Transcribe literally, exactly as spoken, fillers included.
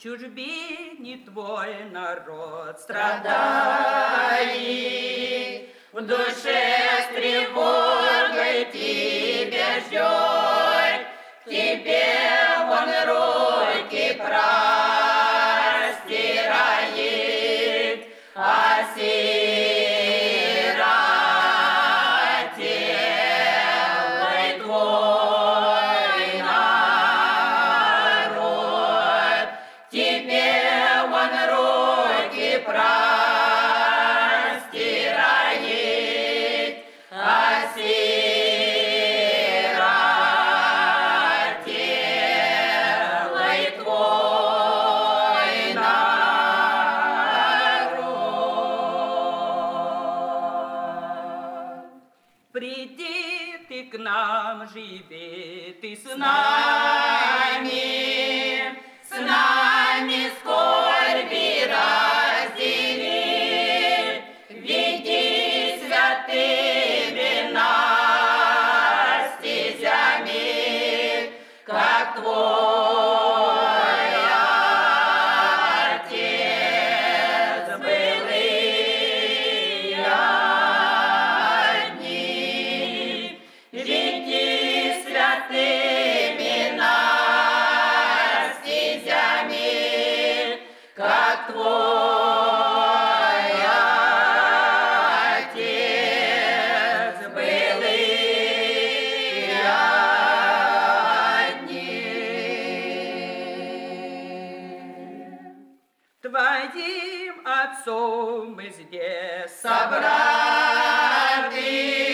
чужбине твой народ страдает, в душе с тревогой тебя ждет, тебе он руки простирает, а сиротелый твой народ, тебе он руки простирает, а сиротелый твой народ. Приди ты к нам, живи ты с нами, с нами скорби раздели, веди святыми нас стезями, как твой Отец былые дни, веди святыми нас стезями, как твой Отец былые дни. Твоим Отцом мы здесь собраны,